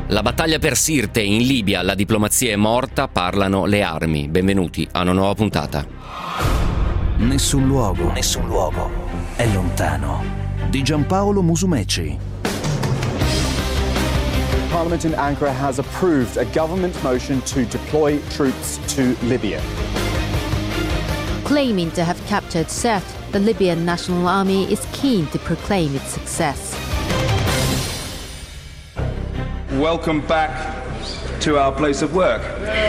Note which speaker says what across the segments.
Speaker 1: La battaglia per Sirte in Libia, la diplomazia è morta, parlano le armi. Benvenuti a una nuova puntata.
Speaker 2: Nessun luogo è lontano. Di Giampaolo Musumeci.
Speaker 3: Parliament in Ankara has approved a government motion to deploy troops to Libya.
Speaker 4: Claiming to have captured Sirte, the Libyan National Army is keen to proclaim its success.
Speaker 5: Welcome back to our place of work.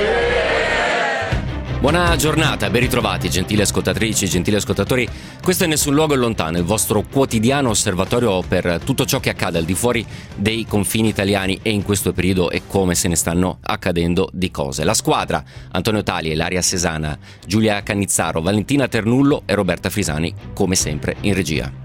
Speaker 1: Buona giornata, ben ritrovati gentili ascoltatrici, gentili ascoltatori. Questo è Nessun Luogo è Lontano, il vostro quotidiano osservatorio per tutto ciò che accade al di fuori dei confini italiani e in questo periodo e come se ne stanno accadendo di cose. La squadra: Antonio Tali, Ilaria Sesana, Giulia Cannizzaro, Valentina Ternullo e Roberta Frisani, come sempre in regia.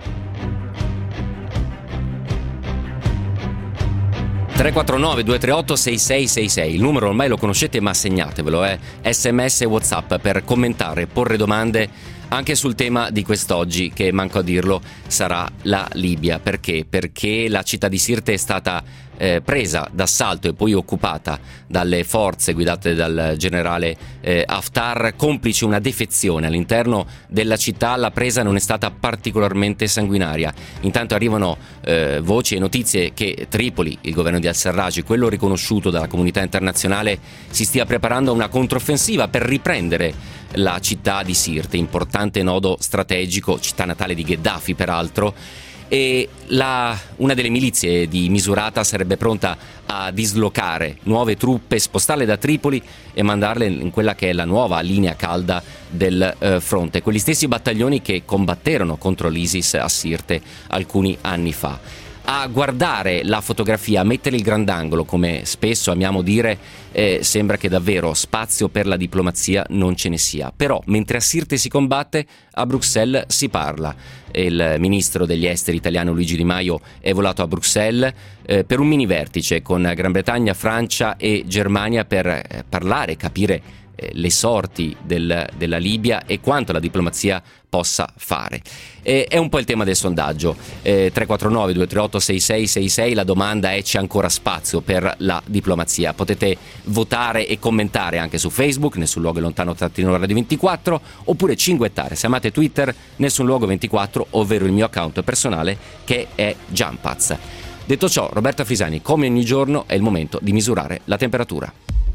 Speaker 1: 349-238-6666, il numero ormai lo conoscete ma segnatevelo, SMS e WhatsApp per commentare, porre domande anche sul tema di quest'oggi, che manco a dirlo sarà la Libia. Perché? Perché la città di Sirte è stata presa d'assalto e poi occupata dalle forze guidate dal generale Haftar, complice una defezione all'interno della città. La presa non è stata particolarmente sanguinaria. Intanto arrivano voci e notizie che Tripoli, il governo di al-Sarraj, quello riconosciuto dalla comunità internazionale, si stia preparando a una controffensiva per riprendere la città di Sirte, importante nodo strategico, città natale di Gheddafi peraltro. E una delle milizie di Misurata sarebbe pronta a dislocare nuove truppe, spostarle da Tripoli e mandarle in quella che è la nuova linea calda del fronte, quegli stessi battaglioni che combatterono contro l'ISIS a Sirte alcuni anni fa. A guardare la fotografia, a mettere il grandangolo, come spesso amiamo dire, sembra che davvero spazio per la diplomazia non ce ne sia. Però mentre a Sirte si combatte, a Bruxelles si parla. Il ministro degli esteri italiano Luigi Di Maio è volato a Bruxelles per un mini vertice con Gran Bretagna, Francia e Germania per parlare e capire le sorti della Libia e quanto la diplomazia possa fare. È un po' il tema del sondaggio. 349-238-6666, la domanda è: c'è ancora spazio per la diplomazia? Potete votare e commentare anche su Facebook, Nessun Luogo è Lontano Radio 24, oppure cinguettare se amate Twitter, Nessun Luogo 24, ovvero il mio account personale che è Jumpaz. Detto ciò, Roberta Frisani, come ogni giorno è il momento di misurare la temperatura.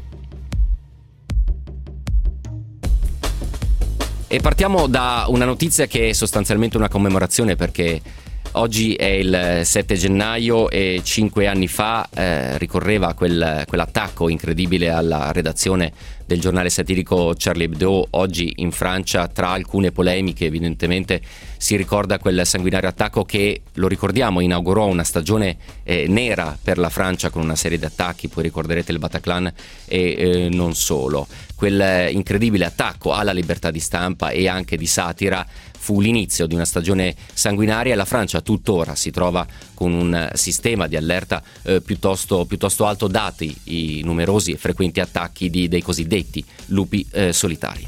Speaker 1: E partiamo da una notizia che è sostanzialmente una commemorazione, perché oggi è il 7 gennaio e 5 anni fa ricorreva quell'attacco incredibile alla redazione del giornale satirico Charlie Hebdo. Oggi in Francia, tra alcune polemiche, evidentemente si ricorda quel sanguinario attacco che, lo ricordiamo, inaugurò una stagione nera per la Francia con una serie di attacchi. Poi ricorderete il Bataclan e non solo. Quel incredibile attacco alla libertà di stampa e anche di satira fu l'inizio di una stagione sanguinaria. La Francia tuttora si trova con un sistema di allerta piuttosto alto, dati i numerosi e frequenti attacchi dei cosiddetti lupi solitari.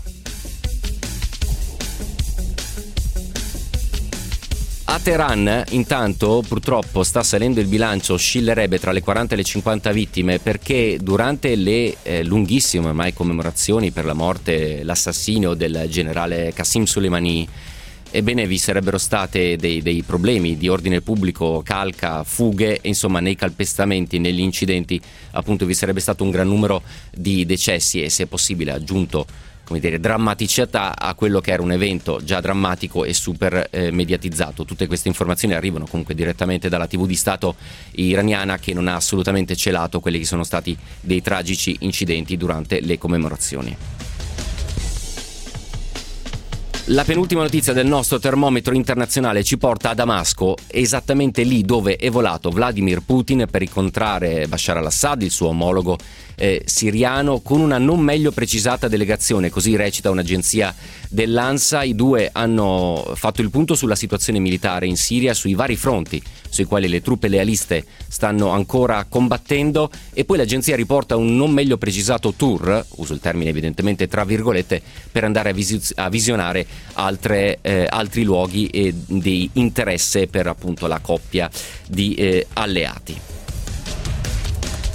Speaker 1: A Teheran intanto purtroppo sta salendo il bilancio, oscillerebbe tra le 40 e le 50 vittime, perché durante le lunghissime ormai commemorazioni per la morte, l'assassinio del generale Qasem Soleimani, ebbene vi sarebbero state dei problemi di ordine pubblico, calca, fughe, insomma nei calpestamenti, negli incidenti appunto vi sarebbe stato un gran numero di decessi e, se possibile, aggiunto, come dire, drammaticità a quello che era un evento già drammatico e super mediatizzato. Tutte queste informazioni arrivano comunque direttamente dalla TV di Stato iraniana, che non ha assolutamente celato quelli che sono stati dei tragici incidenti durante le commemorazioni. La penultima notizia del nostro termometro internazionale ci porta a Damasco, esattamente lì dove è volato Vladimir Putin per incontrare Bashar al-Assad, il suo omologo siriano, con una non meglio precisata delegazione, così recita un'agenzia dell'ANSA. I due hanno fatto il punto sulla situazione militare in Siria, sui vari fronti sui quali le truppe lealiste stanno ancora combattendo, e poi l'agenzia riporta un non meglio precisato tour, uso il termine evidentemente tra virgolette, per andare a visionare altri luoghi di interesse per appunto la coppia di alleati.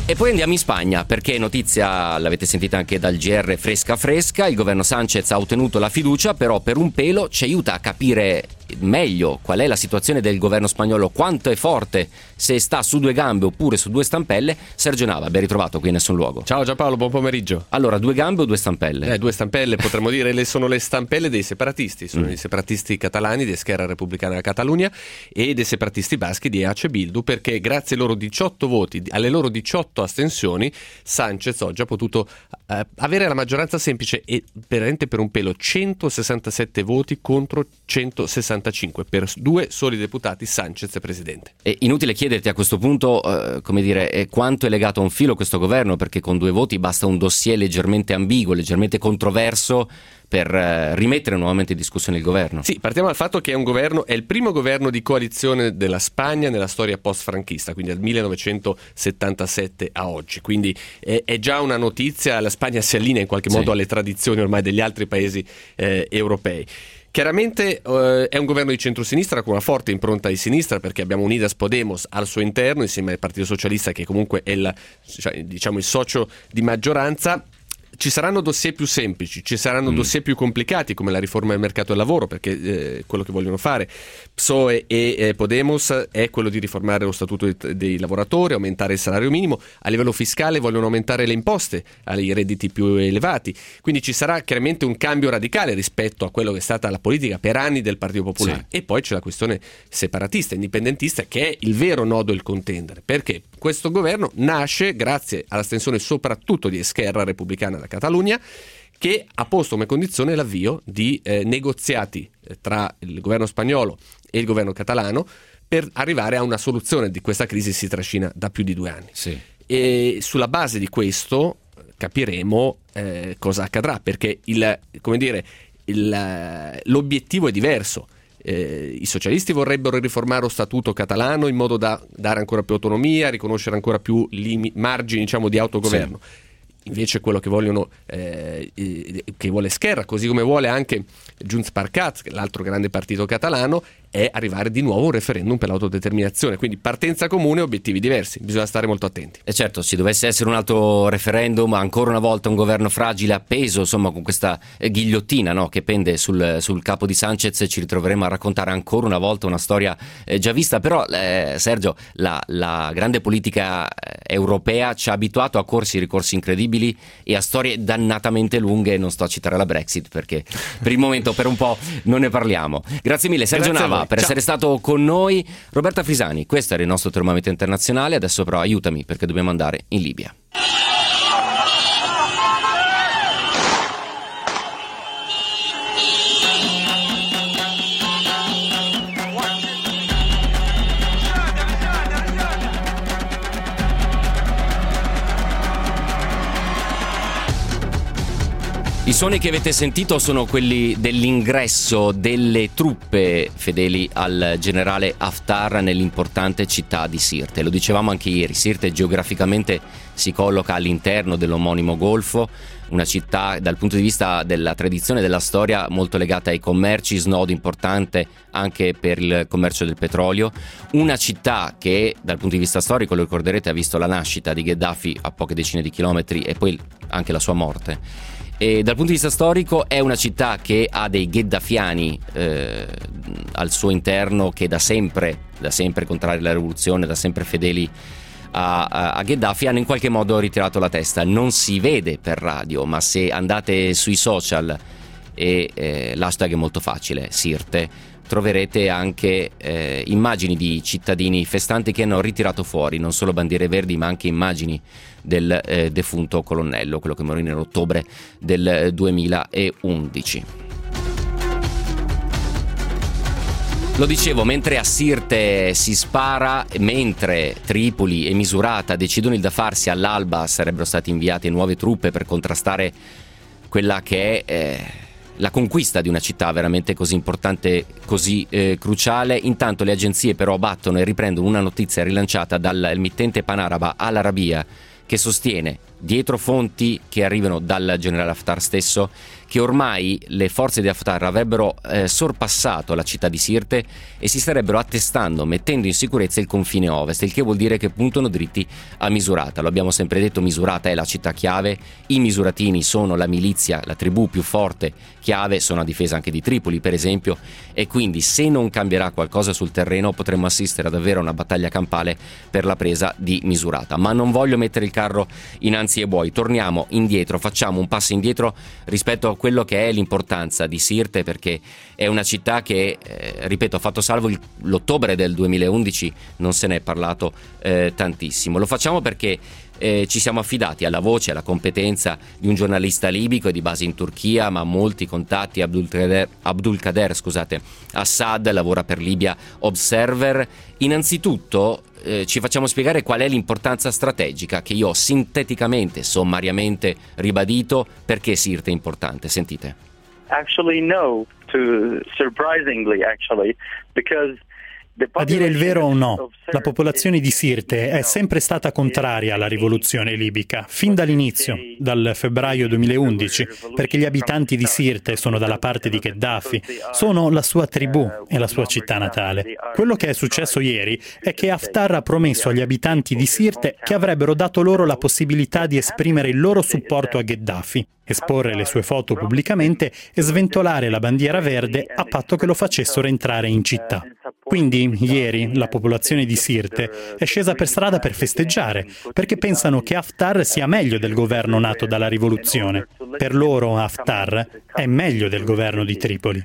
Speaker 1: E poi andiamo in Spagna, perché notizia, l'avete sentita anche dal GR fresca, il governo Sánchez ha ottenuto la fiducia, però per un pelo ci aiuta a capire meglio qual è la situazione del governo spagnolo, quanto è forte, se sta su due gambe oppure su due stampelle. Sergio Nava, ben ritrovato qui in Nessun Luogo.
Speaker 6: Ciao Giampaolo, buon pomeriggio.
Speaker 1: Allora, due gambe o due stampelle?
Speaker 6: Due stampelle, potremmo dire, sono le stampelle dei separatisti, sono i separatisti catalani di Esquerra Republicana de Catalunya e dei separatisti baschi di EH Bildu, perché grazie ai loro 18 voti, alle loro 18 astensioni, Sánchez oggi ha potuto avere la maggioranza semplice e veramente per un pelo 167 voti contro 165, per due soli deputati Sánchez è presidente.
Speaker 1: È inutile chiederti a questo punto quanto è legato a un filo questo governo, perché con due voti basta un dossier leggermente ambiguo, leggermente controverso per rimettere nuovamente in discussione il governo.
Speaker 6: Sì, partiamo dal fatto che è il primo governo di coalizione della Spagna nella storia post-franchista, quindi dal 1977 a oggi, quindi è già una notizia. La Spagna si allinea in qualche modo alle tradizioni ormai degli altri paesi europei. Chiaramente è un governo di centrosinistra con una forte impronta di sinistra, perché abbiamo Unidas Podemos al suo interno insieme al Partito Socialista, che comunque è il socio di maggioranza. Ci saranno dossier più semplici, ci saranno dossier più complicati, come la riforma del mercato del lavoro, perché quello che vogliono fare PSOE e Podemos è quello di riformare lo statuto dei lavoratori, aumentare il salario minimo. A livello fiscale vogliono aumentare le imposte ai redditi più elevati, quindi ci sarà chiaramente un cambio radicale rispetto a quello che è stata la politica per anni del Partito Popolare. Sì. E poi c'è la questione separatista, indipendentista, che è il vero nodo il contendere, perché questo governo nasce grazie all'astensione soprattutto di Esquerra Republicana da Catalunya, che ha posto come condizione l'avvio di negoziati tra il governo spagnolo e il governo catalano per arrivare a una soluzione di questa crisi che si trascina da più di 2 anni. Sì. E sulla base di questo capiremo cosa accadrà, perché l'obiettivo è diverso. I socialisti vorrebbero riformare lo statuto catalano in modo da dare ancora più autonomia, riconoscere ancora più margini di autogoverno. Sì. Invece quello che vogliono che vuole Esquerra, così come vuole anche Junts per Cat, l'altro grande partito catalano, è arrivare di nuovo a un referendum per l'autodeterminazione. Quindi partenza comune, obiettivi diversi, bisogna stare molto attenti.
Speaker 1: E certo, se dovesse essere un altro referendum, ancora una volta un governo fragile, appeso con questa ghigliottina, no, che pende sul capo di Sánchez, ci ritroveremo a raccontare ancora una volta una storia già vista. Però Sergio, la grande politica europea ci ha abituato a corsi e ricorsi incredibili e a storie dannatamente lunghe. Non sto a citare la Brexit, perché per il momento, per un po', non ne parliamo. Grazie mille Sergio Nava per essere stato con noi. Roberta Frisani, questo era il nostro termometro internazionale. Adesso però aiutami, perché dobbiamo andare in Libia. I suoni che avete sentito sono quelli dell'ingresso delle truppe fedeli al generale Haftar nell'importante città di Sirte. Lo dicevamo anche ieri, Sirte geograficamente si colloca all'interno dell'omonimo golfo, una città dal punto di vista della tradizione e della storia molto legata ai commerci, snodo importante anche per il commercio del petrolio, una città che dal punto di vista storico, lo ricorderete, ha visto la nascita di Gheddafi a poche decine di chilometri e poi anche la sua morte. E dal punto di vista storico è una città che ha dei gheddafiani al suo interno, che da sempre contrari alla rivoluzione, da sempre fedeli a Gheddafi, hanno in qualche modo ritirato la testa. Non si vede per radio, ma se andate sui social e l'hashtag è molto facile, Sirte, troverete anche immagini di cittadini festanti che hanno ritirato fuori non solo bandiere verdi, ma anche immagini del defunto colonnello, quello che morì nell'ottobre del 2011. Lo dicevo, mentre a Sirte si spara, mentre Tripoli e Misurata decidono il da farsi, all'alba sarebbero state inviate nuove truppe per contrastare quella che è la conquista di una città veramente così importante, così cruciale. Intanto le agenzie però battono e riprendono una notizia rilanciata dal mittente panaraba Al Arabiya, che sostiene, dietro fonti che arrivano dal generale Haftar stesso, che ormai le forze di Haftar avrebbero sorpassato la città di Sirte e si starebbero attestando, mettendo in sicurezza il confine ovest, il che vuol dire che puntano dritti a Misurata. Lo abbiamo sempre detto, Misurata è la città chiave, i misuratini sono la milizia, la tribù più forte chiave, sono a difesa anche di Tripoli per esempio, e quindi se non cambierà qualcosa sul terreno potremmo assistere a davvero una battaglia campale per la presa di Misurata. Ma non voglio mettere il carro innanzi ai buoi, torniamo indietro, facciamo un passo indietro rispetto a quello che è l'importanza di Sirte, perché è una città che, ripeto, ha fatto salvo l'ottobre del 2011, non se ne è parlato tantissimo. Lo facciamo perché ci siamo affidati alla voce, alla competenza di un giornalista libico e di base in Turchia, ma ha molti contatti. Abdulkader Assad lavora per Libya Observer. Innanzitutto ci facciamo spiegare qual è l'importanza strategica che io ho sinteticamente, sommariamente ribadito. Perché Sirte è importante? Sentite.
Speaker 7: Actually no, surprisingly because
Speaker 8: a dire il vero o no, la popolazione di Sirte è sempre stata contraria alla rivoluzione libica, fin dall'inizio, dal febbraio 2011, perché gli abitanti di Sirte sono dalla parte di Gheddafi, sono la sua tribù e la sua città natale. Quello che è successo ieri è che Haftar ha promesso agli abitanti di Sirte che avrebbero dato loro la possibilità di esprimere il loro supporto a Gheddafi, esporre le sue foto pubblicamente e sventolare la bandiera verde a patto che lo facessero entrare in città. Quindi, ieri, la popolazione di Sirte è scesa per strada per festeggiare, perché pensano che Haftar sia meglio del governo nato dalla rivoluzione. Per loro Haftar è meglio del governo di Tripoli.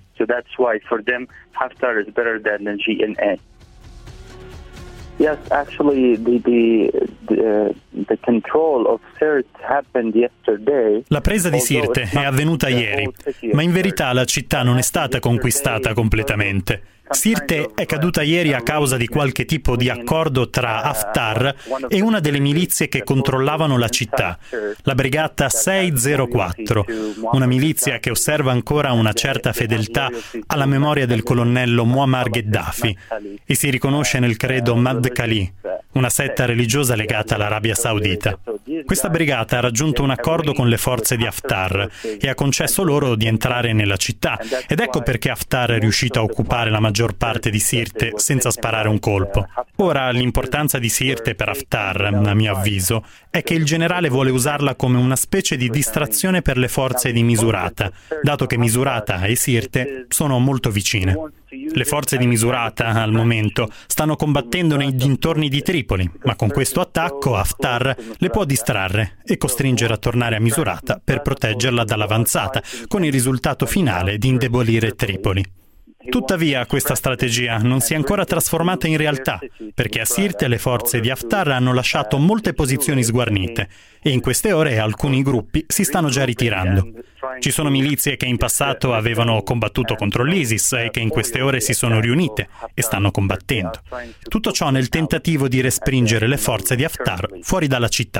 Speaker 7: Yes, actually, the control of Sirte happened yesterday.
Speaker 8: La presa di Sirte è avvenuta ieri, ma in verità la città non è stata conquistata completamente. Sirte è caduta ieri a causa di qualche tipo di accordo tra Haftar e una delle milizie che controllavano la città, la Brigata 604, una milizia che osserva ancora una certa fedeltà alla memoria del colonnello Muammar Gheddafi e si riconosce nel credo Madkhali, una setta religiosa legata all'Arabia Saudita. Questa brigata ha raggiunto un accordo con le forze di Haftar e ha concesso loro di entrare nella città, ed ecco perché Haftar è riuscito a occupare la maggior parte di Sirte senza sparare un colpo. Ora, l'importanza di Sirte per Haftar, a mio avviso, è che il generale vuole usarla come una specie di distrazione per le forze di Misurata, dato che Misurata e Sirte sono molto vicine. Le forze di Misurata, al momento, stanno combattendo nei dintorni di Tripoli, ma con questo attacco Haftar le può distrarre e costringere a tornare a Misurata per proteggerla dall'avanzata, con il risultato finale di indebolire Tripoli. Tuttavia, questa strategia non si è ancora trasformata in realtà, perché a Sirte le forze di Haftar hanno lasciato molte posizioni sguarnite e in queste ore alcuni gruppi si stanno già ritirando. Ci sono milizie che in passato avevano combattuto contro l'ISIS e che in queste ore si sono riunite e stanno combattendo. Tutto ciò nel tentativo di respingere le forze di Haftar fuori dalla città.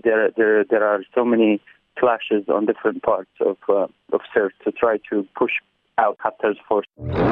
Speaker 7: Clashes on different parts of Sirte to try to push out Haftar's force.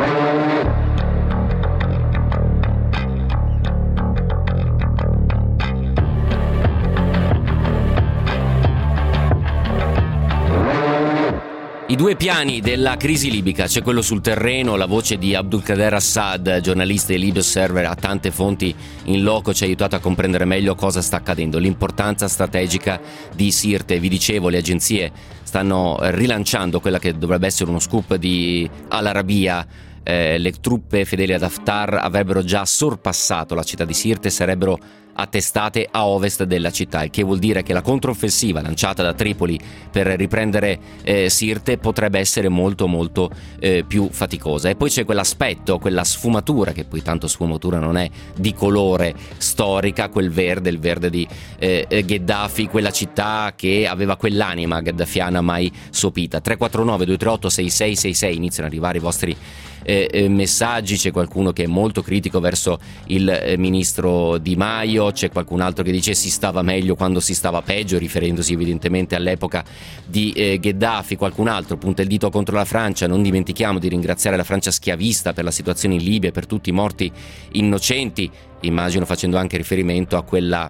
Speaker 1: I due piani della crisi libica, c'è quello sul terreno, la voce di Abdulkader Assad, giornalista di Libya Observer, ha tante fonti in loco, ci ha aiutato a comprendere meglio cosa sta accadendo, l'importanza strategica di Sirte. Vi dicevo, le agenzie stanno rilanciando quella che dovrebbe essere uno scoop di Al Arabiya. Le truppe fedeli ad Haftar avrebbero già sorpassato la città di Sirte e sarebbero attestate a ovest della città, il che vuol dire che la controffensiva lanciata da Tripoli per riprendere Sirte potrebbe essere molto più faticosa. E poi c'è quell'aspetto, quella sfumatura, che poi tanto sfumatura non è, di colore storica, quel verde, il verde di Gheddafi, quella città che aveva quell'anima gheddafiana mai sopita. 349 238 6666, iniziano ad arrivare i vostri messaggi. C'è qualcuno che è molto critico verso il ministro Di Maio, c'è qualcun altro che dice si stava meglio quando si stava peggio, riferendosi evidentemente all'epoca di Gheddafi. Qualcun altro punta il dito contro la Francia, non dimentichiamo di ringraziare la Francia schiavista per la situazione in Libia e per tutti i morti innocenti, immagino facendo anche riferimento a quella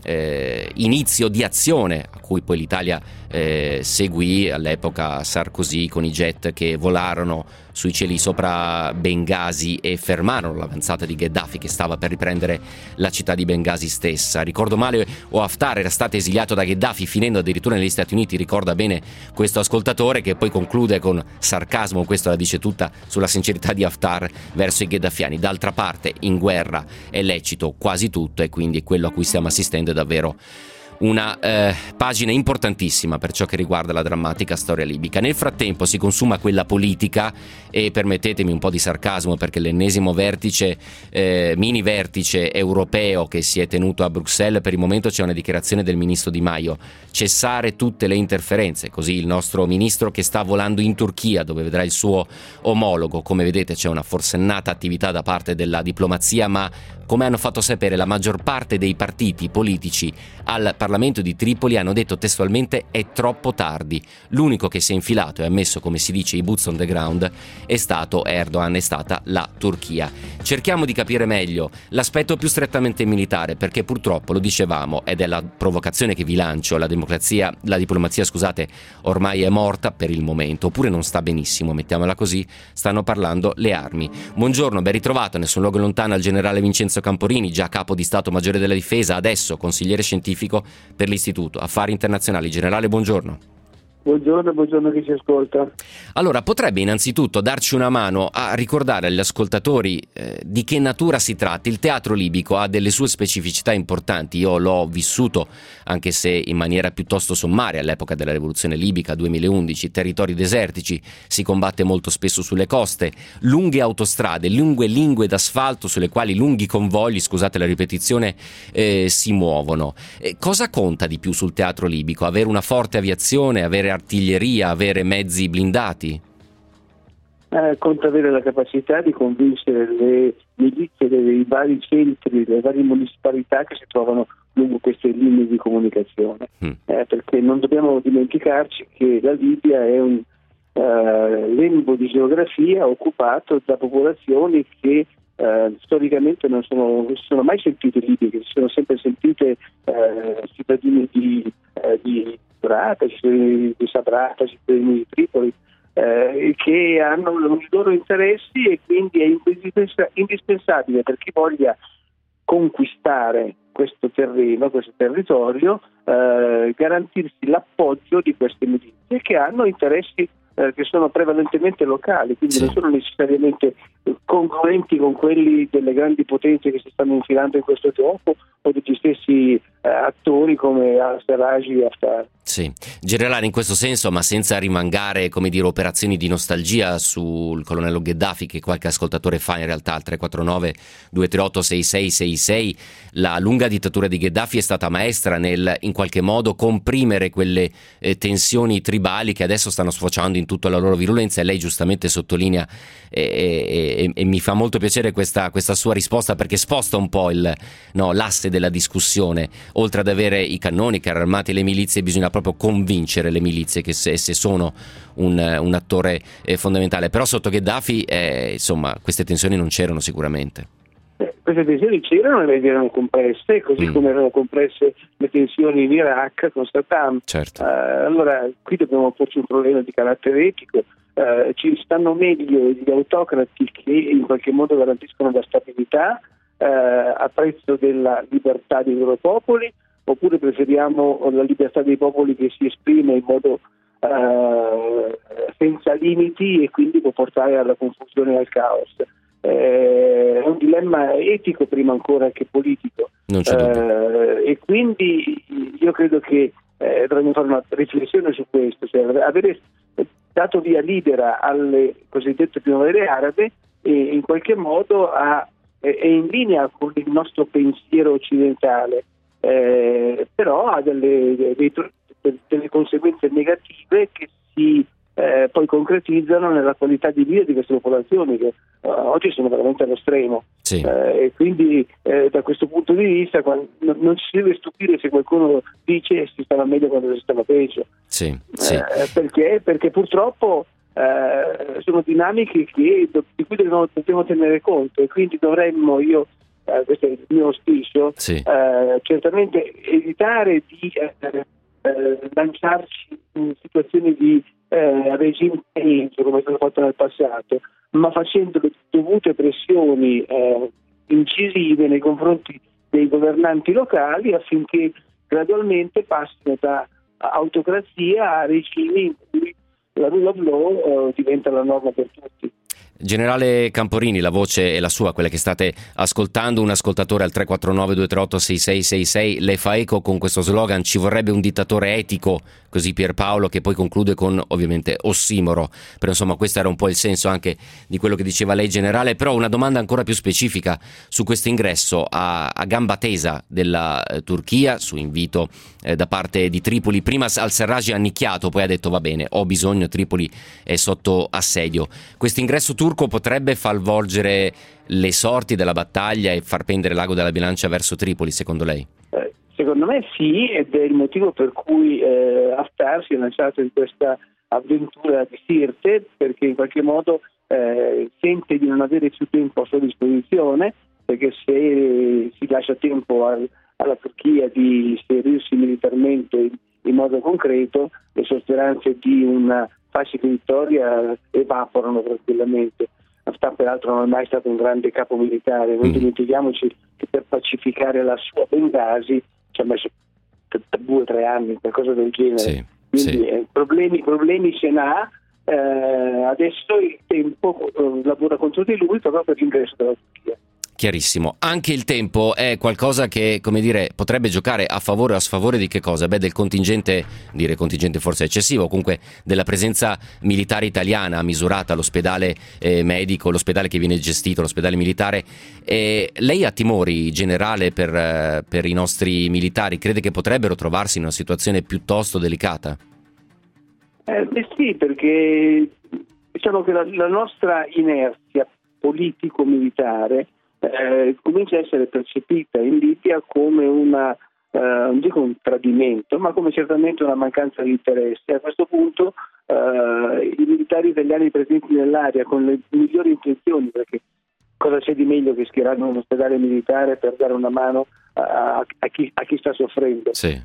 Speaker 1: inizio di azione a cui poi l'Italia seguì all'epoca Sarkozy con i jet che volarono sui cieli sopra Bengasi e fermarono l'avanzata di Gheddafi che stava per riprendere la città di Bengasi stessa. Ricordo male o Haftar era stato esiliato da Gheddafi finendo addirittura negli Stati Uniti, ricorda bene questo ascoltatore, che poi conclude con sarcasmo, questo la dice tutta sulla sincerità di Haftar verso i gheddafiani. D'altra parte in guerra è lecito quasi tutto e quindi quello a cui stiamo assistendo è davvero una pagina importantissima per ciò che riguarda la drammatica storia libica. Nel frattempo si consuma quella politica e permettetemi un po' di sarcasmo perché l'ennesimo vertice, mini vertice europeo che si è tenuto a Bruxelles, per il momento c'è una dichiarazione del ministro Di Maio: cessare tutte le interferenze, così il nostro ministro che sta volando in Turchia dove vedrà il suo omologo. Come vedete c'è una forsennata attività da parte della diplomazia, ma come hanno fatto sapere la maggior parte dei partiti politici al Parlamento di Tripoli hanno detto testualmente è troppo tardi. L'unico che si è infilato e ha messo, come si dice, i boots on the ground è stato Erdogan, è stata la Turchia. Cerchiamo di capire meglio l'aspetto più strettamente militare, perché purtroppo, lo dicevamo, ed è la provocazione che vi lancio, la diplomazia, ormai è morta per il momento, oppure non sta benissimo, mettiamola così, stanno parlando le armi. Buongiorno, ben ritrovato, nessun luogo lontano, al generale Vincenzo Camporini, già capo di Stato Maggiore della Difesa, adesso consigliere scientifico per l'Istituto Affari Internazionali. Generale, buongiorno.
Speaker 9: Buongiorno chi ci ascolta.
Speaker 1: Allora, potrebbe innanzitutto darci una mano a ricordare agli ascoltatori di che natura si tratta. Il teatro libico ha delle sue specificità importanti, io l'ho vissuto anche se in maniera piuttosto sommaria all'epoca della rivoluzione libica 2011, territori desertici, si combatte molto spesso sulle coste, lunghe autostrade, lunghe lingue d'asfalto sulle quali lunghi convogli, scusate la ripetizione, si muovono. Cosa conta di più sul teatro libico? Avere una forte aviazione, avere artiglieria, avere mezzi blindati?
Speaker 9: Conta avere la capacità di convincere le milizie dei vari centri, delle varie municipalità che si trovano lungo queste linee di comunicazione, perché non dobbiamo dimenticarci che la Libia è un lembo di geografia occupato da popolazioni che storicamente non si sono mai sentite libiche, si sono sempre sentite cittadini di Brata, di Sabrata, cittadini di Tripoli, che hanno i loro interessi, e quindi è indispensabile per chi voglia conquistare questo terreno, questo territorio, garantirsi l'appoggio di queste milizie che hanno interessi che sono prevalentemente locali, quindi non sono necessariamente congruenti con quelli delle grandi potenze che si stanno infilando in questo gioco o degli stessi attori come al-Serraj e Haftar.
Speaker 1: Sì, generale in questo senso, ma senza rimangare, come dire, operazioni di nostalgia sul colonnello Gheddafi che qualche ascoltatore fa in realtà al 349 238 6666, la lunga dittatura di Gheddafi è stata maestra nel in qualche modo comprimere quelle tensioni tribali che adesso stanno sfociando in tutta la loro virulenza, e lei giustamente sottolinea e mi fa molto piacere questa sua risposta, perché sposta un po' l'asse della discussione. Oltre ad avere i cannoni, i carri armati e le milizie, bisogna proprio convincere le milizie che se sono un attore fondamentale. Però sotto Gheddafi insomma queste tensioni non c'erano sicuramente.
Speaker 9: Queste tensioni c'erano ed erano compresse, così come erano compresse le tensioni in Iraq con Saddam.
Speaker 1: Certo.
Speaker 9: Allora qui dobbiamo porci un problema di carattere etico. Ci stanno meglio gli autocrati che in qualche modo garantiscono la stabilità a prezzo della libertà dei loro popoli, oppure preferiamo la libertà dei popoli che si esprime in modo senza limiti e quindi può portare alla confusione e al caos. È un dilemma etico prima ancora che politico,
Speaker 1: non c'è dubbio.
Speaker 9: E quindi io credo che dovremmo fare una riflessione su questo, cioè avere dato via libera alle cosiddette primavere arabe e in qualche modo è in linea con il nostro pensiero occidentale, però ha delle conseguenze negative che si poi concretizzano nella qualità di vita di queste popolazioni che oggi sono veramente allo stremo.
Speaker 1: Sì.
Speaker 9: E quindi da questo punto di vista non ci si deve stupire se qualcuno dice si stava meglio quando si stava peggio.
Speaker 1: Sì.
Speaker 9: Perché purtroppo sono dinamiche di cui dobbiamo tenere conto, e quindi dovremmo, io questo è il mio auspicio,
Speaker 1: sì.
Speaker 9: Certamente evitare di lanciarci in situazioni di regime come è stato fatto nel passato, ma facendo le dovute pressioni incisive nei confronti dei governanti locali affinché gradualmente passino da autocrazia a regimi in cui la rule of law diventa la norma per tutti.
Speaker 1: Generale Camporini, la voce è la sua, quella che state ascoltando. Un ascoltatore al 349-238-6666 le fa eco con questo slogan: ci vorrebbe un dittatore etico, così Pierpaolo, che poi conclude con ovviamente ossimoro, però insomma questo era un po' il senso anche di quello che diceva lei, generale. Però una domanda ancora più specifica su questo ingresso a gamba tesa della Turchia, su invito da parte di Tripoli. Prima al-Serraj ha nicchiato, poi ha detto va bene, ho bisogno, Tripoli è sotto assedio. Questo ingresso turco potrebbe far volgere le sorti della battaglia e far pendere l'ago della bilancia verso Tripoli, secondo lei?
Speaker 9: Secondo me sì, ed è il motivo per cui Haftar si è lanciato in questa avventura di Sirte, perché in qualche modo sente di non avere più tempo a sua disposizione, perché se si lascia tempo alla Turchia di inserirsi militarmente in modo concreto, le sue speranze di una facile vittoria evaporano tranquillamente. Haftar peraltro non è mai stato un grande capo militare, non dimentichiamoci che per pacificare la sua Bengasi ci ha messo 2 o 3 anni, qualcosa del genere.
Speaker 1: Sì,
Speaker 9: quindi
Speaker 1: sì.
Speaker 9: Problemi se ne ha. Adesso il tempo lavora contro di lui proprio per l'ingresso della Turchia.
Speaker 1: Chiarissimo. Anche il tempo è qualcosa che, come dire, potrebbe giocare a favore o a sfavore di che cosa? Beh, del contingente, dire contingente forse eccessivo, comunque della presenza militare italiana misurata all'ospedale medico, l'ospedale che viene gestito, l'ospedale militare. Lei ha timori, generale, per i nostri militari? Crede che potrebbero trovarsi in una situazione piuttosto delicata?
Speaker 9: Sì, perché diciamo che la nostra inerzia politico-militare comincia a essere percepita in Libia come non dico un tradimento, ma come certamente una mancanza di interesse. A questo punto i militari italiani presenti nell'area con le migliori intenzioni, perché cosa c'è di meglio che schierare un ospedale militare per dare una mano a chi sta soffrendo?
Speaker 1: Sì.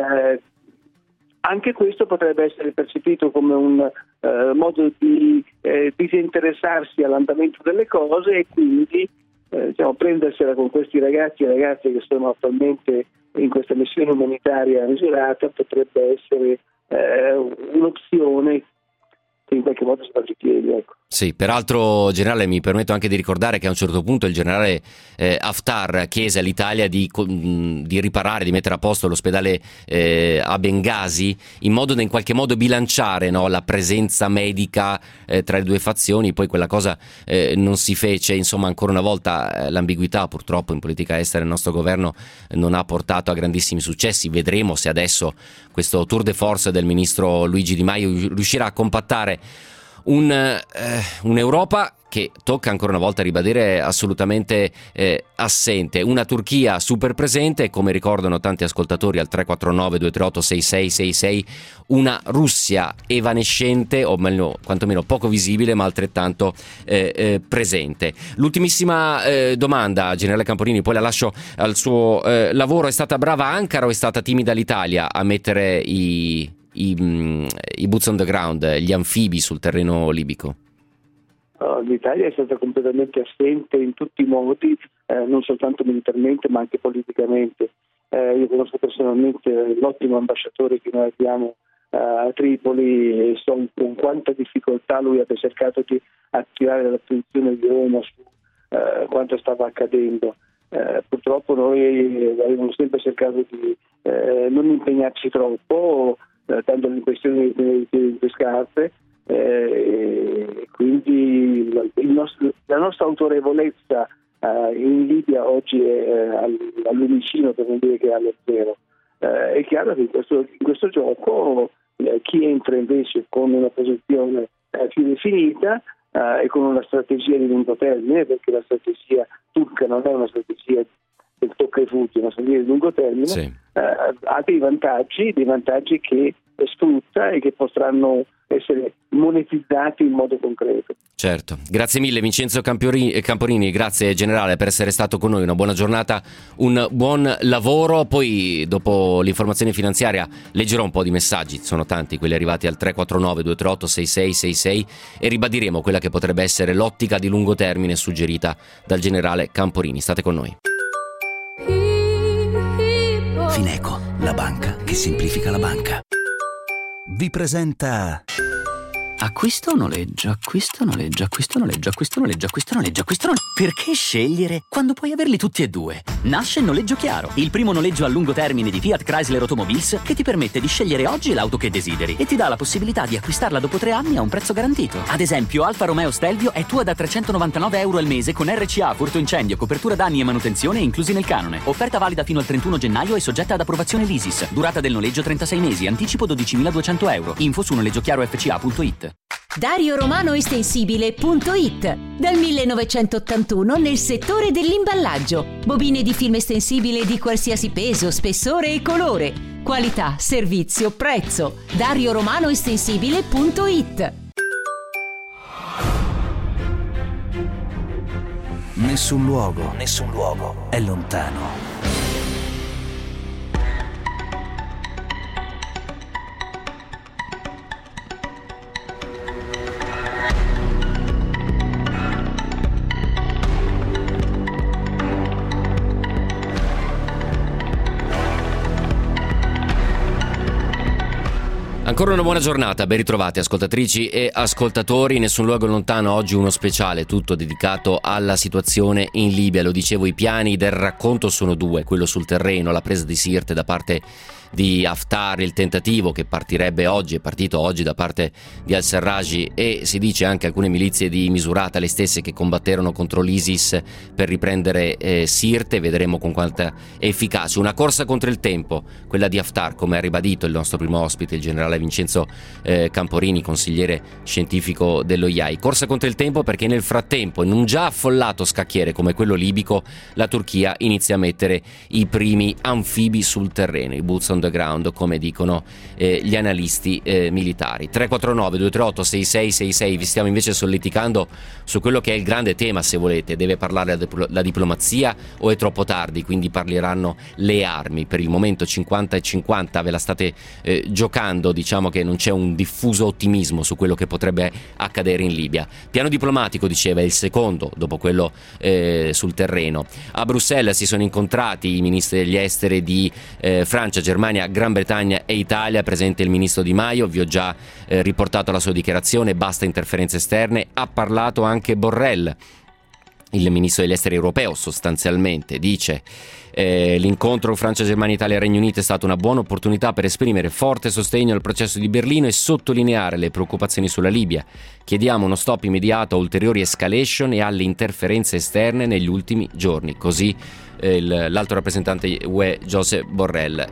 Speaker 9: Anche questo potrebbe essere percepito come un modo di disinteressarsi all'andamento delle cose e quindi prendersela con questi ragazzi e ragazze che sono attualmente in questa missione umanitaria misurata potrebbe essere un'opzione che in qualche modo si fa tutti, ecco.
Speaker 1: Sì, peraltro, generale, mi permetto anche di ricordare che a un certo punto il generale Haftar chiese all'Italia di riparare, di mettere a posto l'ospedale a Bengasi, in modo da in qualche modo bilanciare, no, la presenza medica tra le due fazioni. Poi quella cosa non si fece. Insomma, ancora una volta l'ambiguità purtroppo in politica estera del nostro governo non ha portato a grandissimi successi. Vedremo se adesso questo tour de force del ministro Luigi Di Maio riuscirà a compattare un'Europa che tocca ancora una volta ribadire assolutamente assente, una Turchia super presente e, come ricordano tanti ascoltatori al 349-238-6666, una Russia evanescente, o meglio quantomeno poco visibile ma altrettanto presente. L'ultimissima domanda, generale Camporini, poi la lascio al suo lavoro: è stata brava Ankara o è stata timida l'Italia a mettere i boots on the ground, gli anfibi sul terreno libico?
Speaker 9: L'Italia è stata completamente assente in tutti i modi, non soltanto militarmente ma anche politicamente. Io conosco personalmente l'ottimo ambasciatore che noi abbiamo a Tripoli e so con quanta difficoltà lui abbia cercato di attirare l'attenzione di Roma su quanto stava accadendo. Purtroppo noi abbiamo sempre cercato di non impegnarci troppo, tanto in questione di scarpe, quindi la nostra autorevolezza in Libia oggi è all'unicino, per non dire che è allo zero. È chiaro che in questo gioco chi entra invece con una posizione più definita e con una strategia di lungo termine, perché la strategia turca non è una strategia del tocca blocca i furti, ma sono linee di lungo termine,
Speaker 1: sì,
Speaker 9: ha dei vantaggi che sfrutta e che potranno essere monetizzati in modo concreto.
Speaker 1: Certo, grazie mille Vincenzo Camporini, grazie generale per essere stato con noi, una buona giornata, un buon lavoro. Poi dopo l'informazione finanziaria leggerò un po' di messaggi, sono tanti quelli arrivati al 349 238 6666 e ribadiremo quella che potrebbe essere l'ottica di lungo termine suggerita dal generale Camporini. State con noi.
Speaker 2: Fineco, la banca che semplifica la banca, vi presenta
Speaker 10: Acquisto o noleggio, acquisto o noleggio, acquisto o noleggio, acquisto o noleggio, acquisto o noleggio, acquisto o noleggio. Perché scegliere quando puoi averli tutti e due? Nasce Noleggio Chiaro, il primo noleggio a lungo termine di Fiat Chrysler Automobiles che ti permette di scegliere oggi l'auto che desideri e ti dà la possibilità di acquistarla dopo 3 anni a un prezzo garantito. Ad esempio, Alfa Romeo Stelvio è tua da €399 al mese con RCA, furto incendio, copertura danni e manutenzione inclusi nel canone. Offerta valida fino al 31 gennaio e soggetta ad approvazione Leasys. Durata del noleggio 36 mesi, anticipo €12.200. Info su noleggiochiarofca.it.
Speaker 11: DarioRomanoEstensibile.it. Dal 1981 nel settore dell'imballaggio. Bobine di film estensibile di qualsiasi peso, spessore e colore. Qualità, servizio, prezzo. DarioRomanoEstensibile.it.
Speaker 2: Nessun luogo è lontano.
Speaker 1: Ancora una buona giornata, ben ritrovati ascoltatrici e ascoltatori. Nessun luogo lontano, oggi uno speciale tutto dedicato alla situazione in Libia. Lo dicevo, i piani del racconto sono due: quello sul terreno, la presa di Sirte da parte di Haftar, il tentativo che partirebbe oggi, è partito oggi da parte di al-Serraj, e si dice anche alcune milizie di Misurata, le stesse che combatterono contro l'ISIS per riprendere Sirte. Vedremo con quanta efficacia. Una corsa contro il tempo, quella di Haftar, come ha ribadito il nostro primo ospite, il generale Vincenzo Camporini, consigliere scientifico dello IAI. Corsa contro il tempo perché nel frattempo, in un già affollato scacchiere come quello libico, la Turchia inizia a mettere i primi anfibi sul terreno, i boots on the ground, come dicono gli analisti militari. 349 238 6666. Vi stiamo invece solleticando su quello che è il grande tema, se volete. Deve parlare la diplomazia o è troppo tardi? Quindi parleranno le armi. Per il momento 50 e 50 ve la state giocando. Diciamo che non c'è un diffuso ottimismo su quello che potrebbe accadere in Libia. Piano diplomatico, diceva, è il secondo dopo quello sul terreno. A Bruxelles si sono incontrati i ministri degli esteri di Francia, Germania, Gran Bretagna e Italia. Presente il ministro Di Maio, vi ho già riportato la sua dichiarazione: basta interferenze esterne. Ha parlato anche Borrell, il ministro degli esteri europeo, sostanzialmente dice l'incontro Francia, Germania, Italia e Regno Unito è stata una buona opportunità per esprimere forte sostegno al processo di Berlino e sottolineare le preoccupazioni sulla Libia. Chiediamo uno stop immediato a ulteriori escalation e alle interferenze esterne negli ultimi giorni. Così l'alto rappresentante UE Josep Borrell.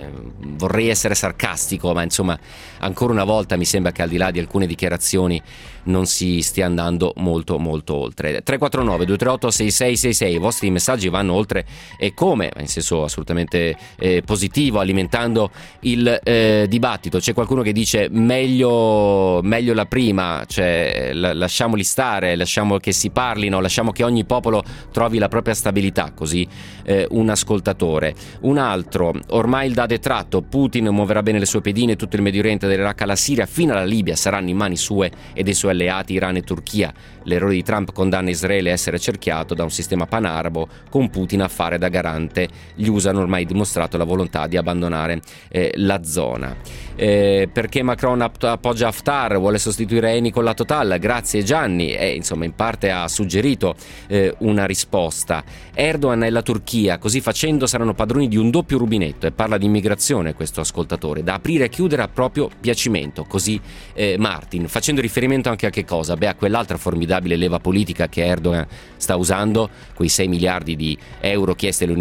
Speaker 1: Vorrei essere sarcastico, ma insomma ancora una volta mi sembra che al di là di alcune dichiarazioni non si stia andando molto oltre. 349 238 6666. I vostri messaggi vanno oltre, e come, in senso assolutamente positivo, alimentando il dibattito. C'è qualcuno che dice meglio la prima, cioè lasciamoli stare, lasciamo che si parlino, lasciamo che ogni popolo trovi la propria stabilità, così un ascoltatore. Un altro: ormai il dado è tratto, Putin muoverà bene le sue pedine, tutto il Medio Oriente, dall'Iraq alla Siria fino alla Libia saranno in mani sue e dei suoi alleati Iran e Turchia. L'errore di Trump condanna Israele a essere cerchiato da un sistema panarabo con Putin a fare da garante. Gli USA hanno ormai dimostrato la volontà di abbandonare la zona. Perché Macron appoggia Haftar, vuole sostituire Eni con la Total? Grazie Gianni. Insomma, in parte ha suggerito una risposta. Erdogan e la Turchia, così facendo, saranno padroni di un doppio rubinetto, e parla di immigrazione questo ascoltatore, da aprire e chiudere a proprio piacimento. Così Martin, facendo riferimento anche a che cosa? A quell'altra formidabile leva politica che Erdogan sta usando, quei 6 miliardi di euro chiesti all'Unione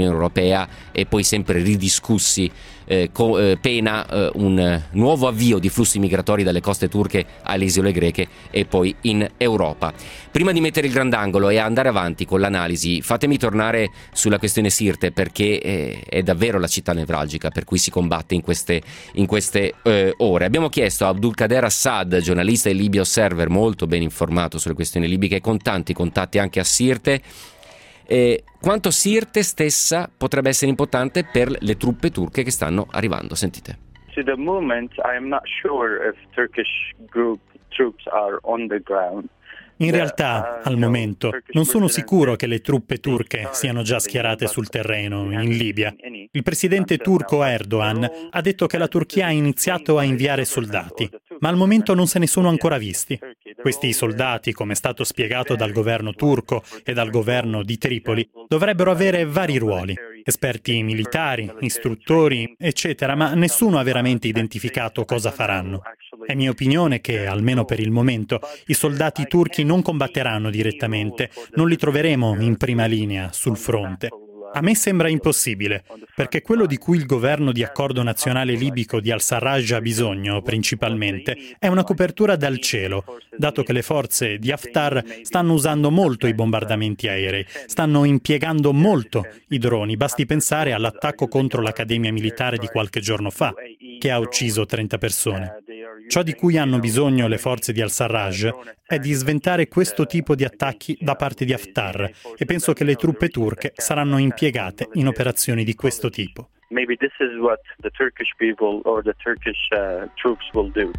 Speaker 1: dell'Unione Europea e poi sempre ridiscussi pena un nuovo avvio di flussi migratori dalle coste turche alle isole greche e poi in Europa. Prima di mettere il grandangolo e andare avanti con l'analisi, fatemi tornare sulla questione Sirte, perché è davvero la città nevralgica per cui si combatte in queste ore. Abbiamo chiesto a Abdulkader Assad, giornalista e Libya Observer, molto ben informato sulle questioni libiche, con tanti contatti anche a Sirte, quanto Sirte stessa potrebbe essere importante per le truppe turche che stanno arrivando. Sentite.
Speaker 7: To the moment, I am not sure if Turkish troops are on the ground.
Speaker 8: In realtà, al momento, non sono sicuro che le truppe turche siano già schierate sul terreno in Libia. Il presidente turco Erdogan ha detto che la Turchia ha iniziato a inviare soldati, ma al momento non se ne sono ancora visti. Questi soldati, come è stato spiegato dal governo turco e dal governo di Tripoli, dovrebbero avere vari ruoli: esperti militari, istruttori, eccetera, ma nessuno ha veramente identificato cosa faranno. È mia opinione che, almeno per il momento, i soldati turchi non combatteranno direttamente, non li troveremo in prima linea sul fronte. A me sembra impossibile, perché quello di cui il governo di accordo nazionale libico di al-Sarraj ha bisogno, principalmente, è una copertura dal cielo, dato che le forze di Haftar stanno usando molto i bombardamenti aerei, stanno impiegando molto i droni, basti pensare all'attacco contro l'Accademia Militare di qualche giorno fa, che ha ucciso 30 persone. Ciò di cui hanno bisogno le forze di al-Sarraj è di sventare questo tipo di attacchi da parte di Haftar, e penso che le truppe turche saranno impiegate in operazioni di questo tipo.
Speaker 7: Maybe this is what the Turkish people or the Turkish troops will do.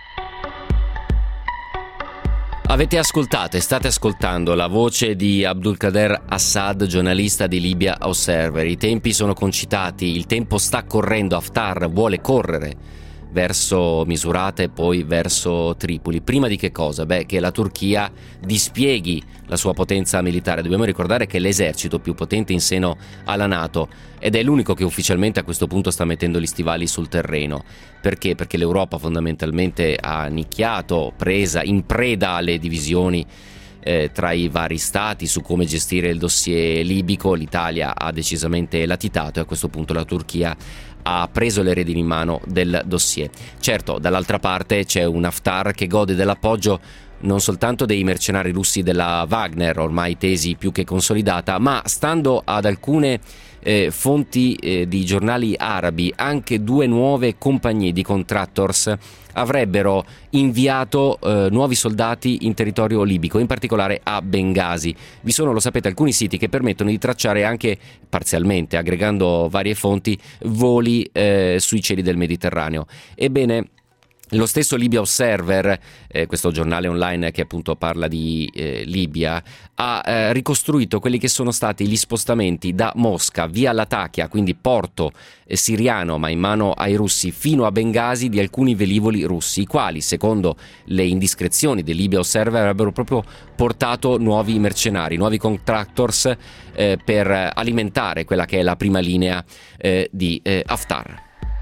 Speaker 1: Avete ascoltato e state ascoltando la voce di Abdulkader Assad, giornalista di Libya Observer. I tempi sono concitati, il tempo sta correndo, Haftar vuole correre verso Misurata e poi verso Tripoli. Prima di che cosa? Che la Turchia dispieghi la sua potenza militare. Dobbiamo ricordare che è l'esercito più potente in seno alla NATO ed è l'unico che ufficialmente a questo punto sta mettendo gli stivali sul terreno. Perché? Perché l'Europa fondamentalmente ha nicchiato, presa in preda alle divisioni tra i vari stati su come gestire il dossier libico. L'Italia ha decisamente latitato e a questo punto la Turchia ha preso le redini in mano del dossier. Certo, dall'altra parte c'è un Haftar che gode dell'appoggio non soltanto dei mercenari russi della Wagner, ormai tesi più che consolidata, ma stando ad alcune fonti di giornali arabi, anche 2 nuove compagnie di contractors avrebbero inviato nuovi soldati in territorio libico, in particolare a Bengasi. Vi sono, lo sapete, alcuni siti che permettono di tracciare anche parzialmente, aggregando varie fonti, voli sui cieli del Mediterraneo. Ebbene, lo stesso Libya Observer, questo giornale online che appunto parla di Libia, ha ricostruito quelli che sono stati gli spostamenti da Mosca via Latakia, quindi porto siriano ma in mano ai russi, fino a Bengasi di alcuni velivoli russi, i quali, secondo le indiscrezioni del Libya Observer, avrebbero proprio portato nuovi mercenari, nuovi contractors per alimentare quella che è la prima linea di Haftar.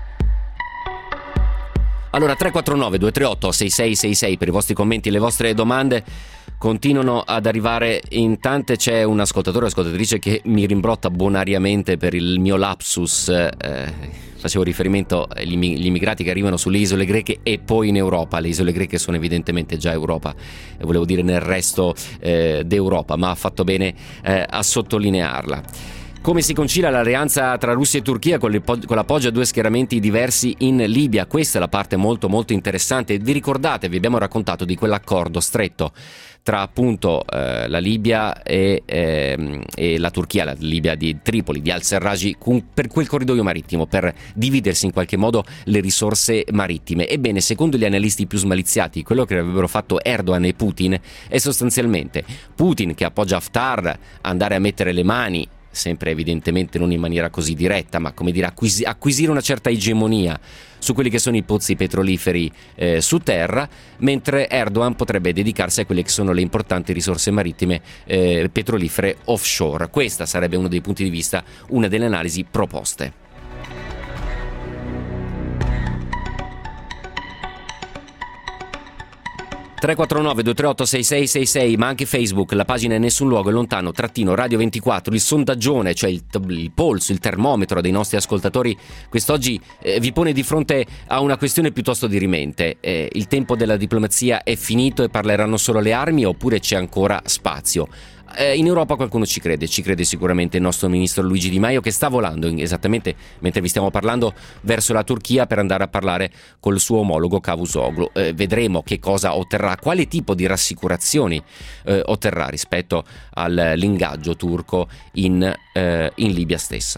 Speaker 1: Allora 349-238-6666 per i vostri commenti e le vostre domande continuano ad arrivare in tante. C'è un ascoltatore o ascoltatrice che mi rimbrotta bonariamente per il mio lapsus. Facevo riferimento agli immigrati che arrivano sulle isole greche e poi in Europa. Le isole greche sono evidentemente già Europa, e volevo dire nel resto d'Europa, ma ha fatto bene a sottolinearla. Come si concilia l'alleanza tra Russia e Turchia con l'appoggio a 2 schieramenti diversi in Libia? Questa è la parte molto molto interessante. Vi ricordate, vi abbiamo raccontato di quell'accordo stretto tra appunto la Libia e la Turchia, la Libia di Tripoli, di al-Sarraj, per quel corridoio marittimo, per dividersi in qualche modo le risorse marittime. Ebbene, secondo gli analisti più smaliziati, quello che avrebbero fatto Erdogan e Putin è sostanzialmente Putin che appoggia Haftar andare a mettere le mani, sempre evidentemente non in maniera così diretta, ma come dire acquisire una certa egemonia su quelli che sono i pozzi petroliferi su terra, mentre Erdogan potrebbe dedicarsi a quelle che sono le importanti risorse marittime petrolifere offshore. Questa sarebbe uno dei punti di vista, una delle analisi proposte. 349 238 6666, ma anche Facebook, la pagina è Nessun Luogo è Lontano Radio 24, il sondaggione, cioè il polso, il termometro dei nostri ascoltatori quest'oggi vi pone di fronte a una questione piuttosto dirimente. Il tempo della diplomazia è finito e parleranno solo le armi, oppure c'è ancora spazio? In Europa qualcuno ci crede sicuramente il nostro ministro Luigi Di Maio, che sta volando esattamente mentre vi stiamo parlando verso la Turchia per andare a parlare col suo omologo Cavusoglu. Vedremo che cosa otterrà, quale tipo di rassicurazioni otterrà rispetto all'ingaggio turco in Libia stessa.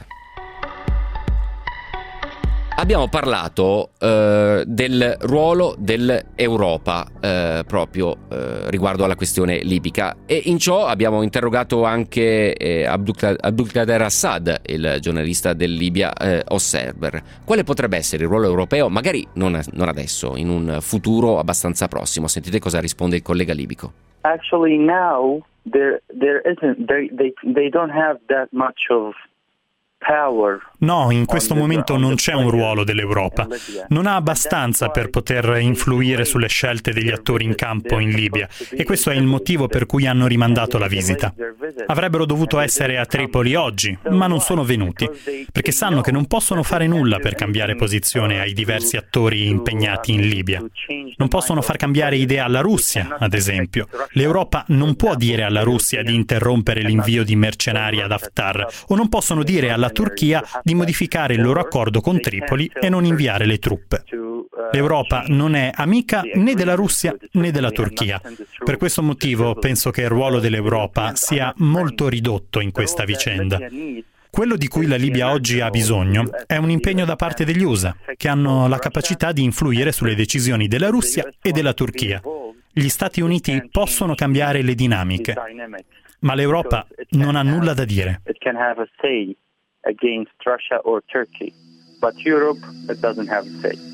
Speaker 1: Abbiamo parlato del ruolo dell'Europa proprio riguardo alla questione libica, e in ciò abbiamo interrogato anche Abdulkader Assad, il giornalista del Libya Observer. Quale potrebbe essere il ruolo europeo, magari non adesso, in un futuro abbastanza prossimo? Sentite cosa risponde il collega libico.
Speaker 7: Actually now there isn't they don't have that much of
Speaker 8: No, in questo momento non c'è un ruolo dell'Europa. Non ha abbastanza per poter influire sulle scelte degli attori in campo in Libia, e questo è il motivo per cui hanno rimandato la visita. Avrebbero dovuto essere a Tripoli oggi, ma non sono venuti, perché sanno che non possono fare nulla per cambiare posizione ai diversi attori impegnati in Libia. Non possono far cambiare idea alla Russia, ad esempio. L'Europa non può dire alla Russia di interrompere l'invio di mercenari ad Haftar, o non possono dire alla Turchia di modificare il loro accordo con Tripoli e non inviare le truppe. L'Europa non è amica né della Russia né della Turchia. Per questo motivo penso che il ruolo dell'Europa sia molto ridotto in questa vicenda. Quello di cui la Libia oggi ha bisogno è un impegno da parte degli USA, che hanno la capacità di influire sulle decisioni della Russia e della Turchia. Gli Stati Uniti possono cambiare le dinamiche, ma l'Europa non ha nulla da dire.
Speaker 7: Against Russia or Turkey, but Europe doesn't have a say.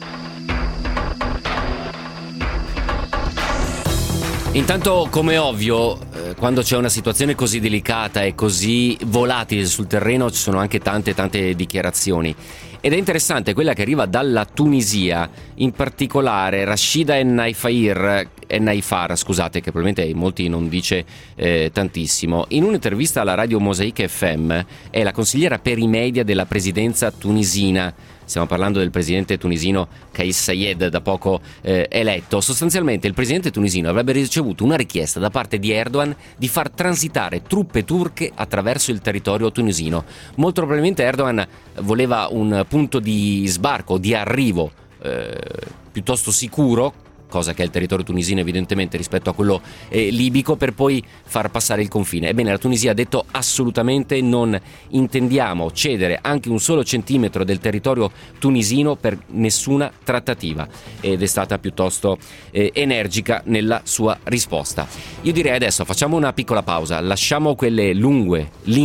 Speaker 1: Intanto, come ovvio, quando c'è una situazione così delicata e così volatile sul terreno, ci sono anche tante dichiarazioni. Ed è interessante quella che arriva dalla Tunisia, in particolare Rashida Ennaifar, che probabilmente molti non dice tantissimo. In un'intervista alla radio Mosaic FM è la consigliera per i media della presidenza tunisina. Stiamo parlando del presidente tunisino Kais Saied, da poco eletto. Sostanzialmente il presidente tunisino avrebbe ricevuto una richiesta da parte di Erdogan di far transitare truppe turche attraverso il territorio tunisino. Molto probabilmente Erdogan voleva un punto di sbarco, di arrivo piuttosto sicuro, cosa che è il territorio tunisino evidentemente rispetto a quello libico, per poi far passare il confine. Ebbene, la Tunisia ha detto assolutamente non intendiamo cedere anche un solo centimetro del territorio tunisino per nessuna trattativa, ed è stata piuttosto energica nella sua risposta. Io direi adesso facciamo una piccola pausa, lasciamo quelle lunghe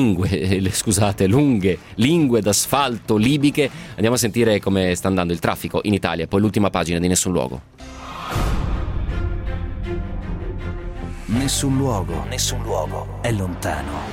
Speaker 1: lingue d'asfalto libiche, andiamo a sentire come sta andando il traffico in Italia, poi l'ultima pagina di Nessun Luogo.
Speaker 2: Nessun luogo è lontano.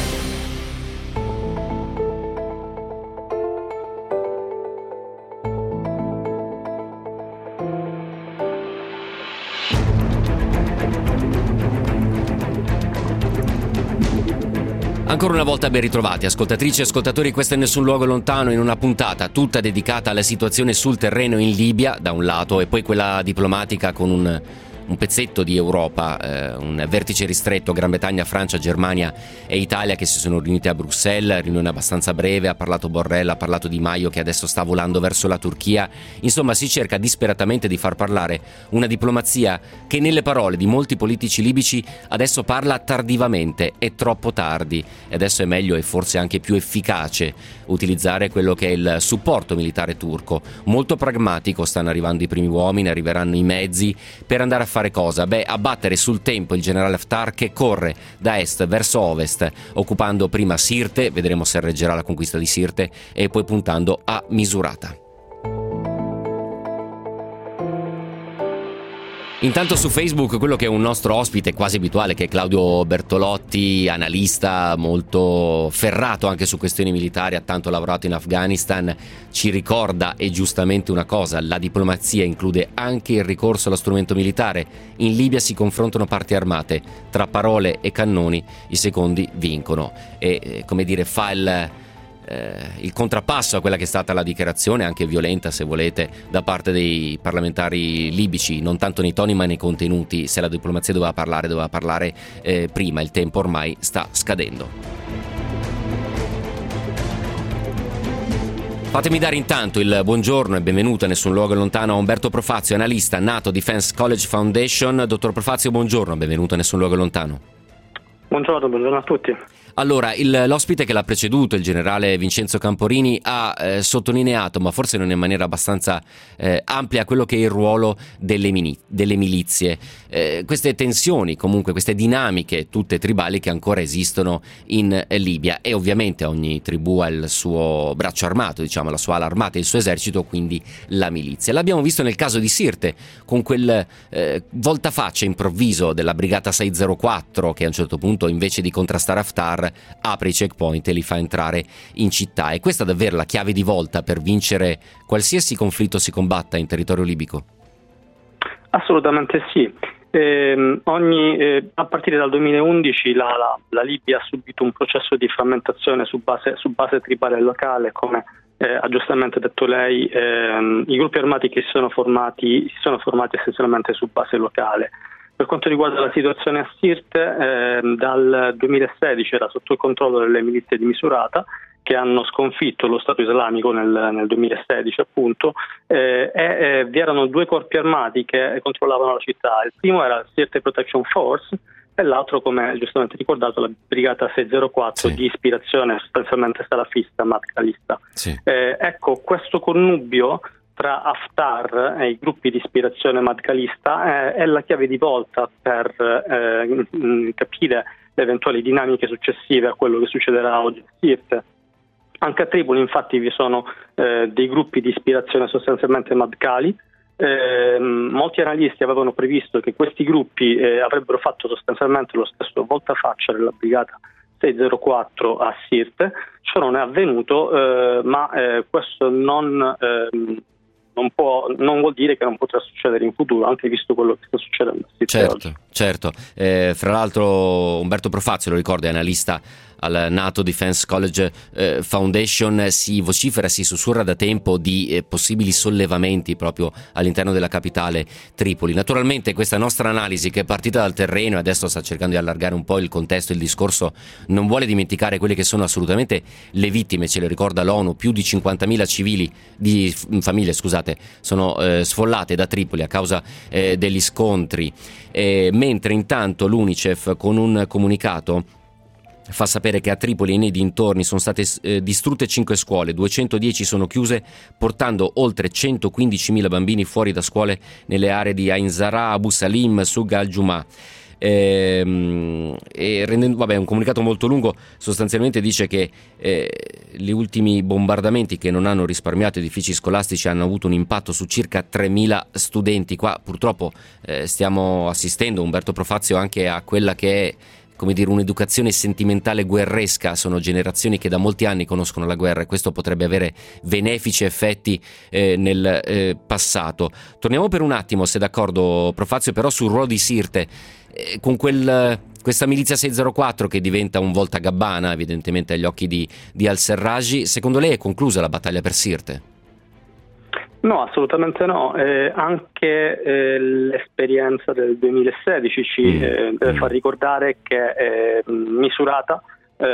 Speaker 1: Ancora una volta ben ritrovati ascoltatrici e ascoltatori, questo è Nessun Luogo Lontano, in una puntata tutta dedicata alla situazione sul terreno in Libia da un lato, e poi quella diplomatica con un pezzetto di Europa, un vertice ristretto, Gran Bretagna, Francia, Germania e Italia, che si sono riuniti a Bruxelles, riunione abbastanza breve, ha parlato Borrell, ha parlato Di Maio che adesso sta volando verso la Turchia. Insomma, si cerca disperatamente di far parlare una diplomazia che nelle parole di molti politici libici adesso parla tardivamente, è troppo tardi, e adesso è meglio e forse anche più efficace utilizzare quello che è il supporto militare turco. Molto pragmatico, stanno arrivando i primi uomini, arriveranno i mezzi per andare a fare cosa? Abbattere sul tempo il generale Haftar, che corre da est verso ovest, occupando prima Sirte, vedremo se reggerà la conquista di Sirte, e poi puntando a Misurata. Intanto su Facebook quello che è un nostro ospite quasi abituale, che è Claudio Bertolotti, analista molto ferrato anche su questioni militari, ha tanto lavorato in Afghanistan, ci ricorda, e giustamente, una cosa: la diplomazia include anche il ricorso allo strumento militare. In Libia si confrontano parti armate, tra parole e cannoni i secondi vincono, e come dire fa il contrappasso a quella che è stata la dichiarazione, anche violenta se volete, da parte dei parlamentari libici, non tanto nei toni ma nei contenuti. Se la diplomazia doveva parlare prima, il tempo ormai sta scadendo. Fatemi dare intanto il buongiorno e benvenuto a Nessun Luogo Lontano a Umberto Profazio, analista NATO Defense College Foundation. Dottor Profazio, buongiorno, benvenuto a Nessun Luogo Lontano.
Speaker 12: Buongiorno a tutti.
Speaker 1: Allora, l'ospite che l'ha preceduto, il generale Vincenzo Camporini, ha sottolineato, ma forse non in maniera abbastanza ampia, quello che è il ruolo delle milizie. Queste tensioni, comunque queste dinamiche tutte tribali che ancora esistono in Libia, e ovviamente ogni tribù ha il suo braccio armato, diciamo, la sua ala armata, il suo esercito, quindi la milizia. L'abbiamo visto nel caso di Sirte, con quel voltafaccia improvviso della brigata 604 che a un certo punto, invece di contrastare Haftar, apre i checkpoint e li fa entrare in città. E questa è davvero la chiave di volta per vincere qualsiasi conflitto si combatta in territorio libico?
Speaker 12: Assolutamente sì. A partire dal 2011 la Libia ha subito un processo di frammentazione su base tribale e locale, come ha giustamente detto lei. I gruppi armati che si sono formati essenzialmente su base locale. Per quanto riguarda la situazione a Sirte, dal 2016 era sotto il controllo delle milizie di Misurata, che hanno sconfitto lo Stato islamico nel 2016 appunto, e vi erano due corpi armati che controllavano la città. Il primo era il Sirte Protection Force e l'altro, come giustamente ricordato, la brigata 604, sì, di ispirazione sostanzialmente salafista, madkhalista. Sì. Ecco, questo connubio tra Haftar e i gruppi di ispirazione madkhalista è la chiave di volta per capire le eventuali dinamiche successive a quello che succederà oggi a Sirte. Anche a Tripoli infatti vi sono dei gruppi di ispirazione sostanzialmente madkhali. Molti analisti avevano previsto che questi gruppi avrebbero fatto sostanzialmente lo stesso voltafaccia della brigata 604 a Sirte. Ciò non è avvenuto, ma questo non vuol dire che non potrà succedere in futuro, anche visto quello che sta succedendo a Sirte oggi.
Speaker 1: Certo. Fra l'altro Umberto Profazio, lo ricordo, è analista al NATO Defense College Foundation. Si vocifera, si sussurra da tempo di possibili sollevamenti proprio all'interno della capitale Tripoli. Naturalmente questa nostra analisi, che è partita dal terreno e adesso sta cercando di allargare un po' il contesto e il discorso, non vuole dimenticare quelle che sono assolutamente le vittime. Ce le ricorda l'ONU: più di 50.000 famiglie sono sfollate da Tripoli a causa degli scontri, mentre intanto l'UNICEF, con un comunicato, fa sapere che a Tripoli e nei dintorni sono state distrutte 5 scuole, 210 sono chiuse, portando oltre 115.000 bambini fuori da scuole nelle aree di Ain Zara, Abu Salim, Sugha al-Jumah. Un comunicato molto lungo sostanzialmente dice che gli ultimi bombardamenti, che non hanno risparmiato edifici scolastici, hanno avuto un impatto su circa 3.000 studenti. Qua purtroppo stiamo assistendo, Umberto Profazio, anche a quella che è, come dire, un'educazione sentimentale guerresca. Sono generazioni che da molti anni conoscono la guerra e questo potrebbe avere benefici effetti nel passato. Torniamo per un attimo, se d'accordo Profazio, però sul ruolo di Sirte, con questa milizia 604 che diventa un voltagabbana evidentemente agli occhi di al-Serraj. Secondo lei è conclusa la battaglia per Sirte?
Speaker 12: No, assolutamente no. Anche l'esperienza del 2016 ci deve far ricordare che Misurata,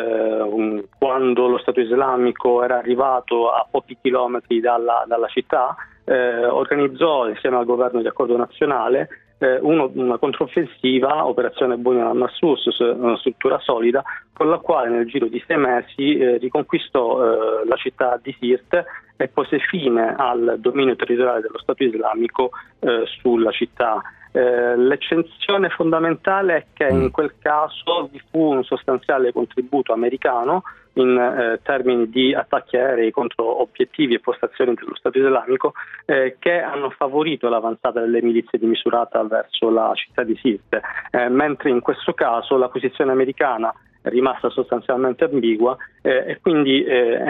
Speaker 12: quando lo Stato islamico era arrivato a pochi chilometri dalla città, organizzò insieme al governo di accordo nazionale una controffensiva, operazione Bunia al-Massus, una struttura solida, con la quale nel giro di 6 mesi riconquistò la città di Sirte e pose fine al dominio territoriale dello Stato islamico sulla città. L'eccezione fondamentale è che in quel caso vi fu un sostanziale contributo americano in termini di attacchi aerei contro obiettivi e postazioni dello Stato islamico che hanno favorito l'avanzata delle milizie di Misurata verso la città di Sirte, mentre in questo caso la posizione americana è rimasta sostanzialmente ambigua e quindi